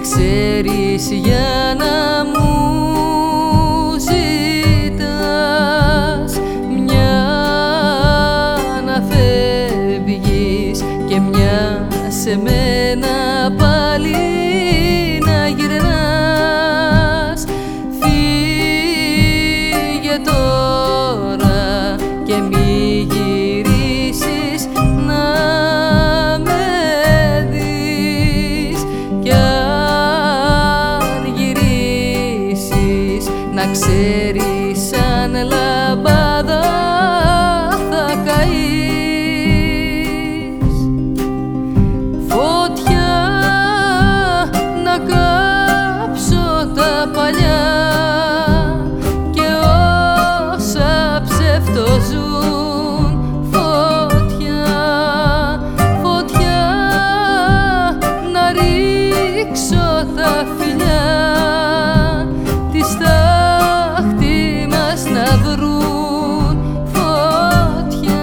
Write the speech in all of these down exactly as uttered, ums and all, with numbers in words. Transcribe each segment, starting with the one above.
ξέρεις για να μου ζητάς μια να φεύγεις και μια σε μένα πάλι να γυρνάς. Φύγε τώρα και μη γυρίσεις να με δεις, κι αν γυρίσεις να ξέρεις σαν λαμπάδα θα καείς. Φωτιά να κάψω τα παλιά και όσα ψευτοζούν. Φωτιά, φωτιά να ρίξω τα φιλιά τη στάχτη μας να βρουν. Φωτιά.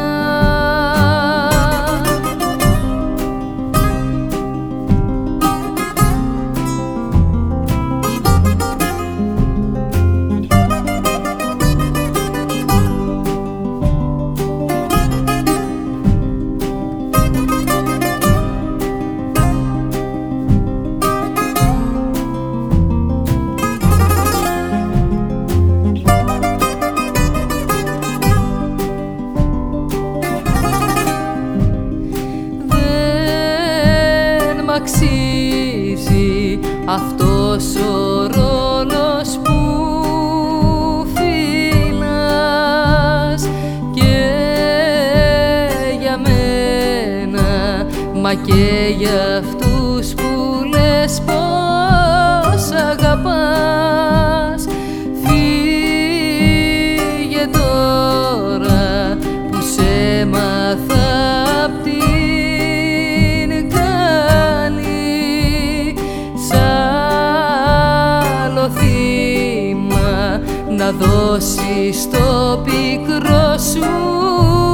Αξίζει αυτός ο ρόλος που φυλάς και για μένα, μα και για αυτούς που λες πως αγαπάς. Φύγε τώρα που σε μάθα απ' την θύμα να δώσεις το πικρό σου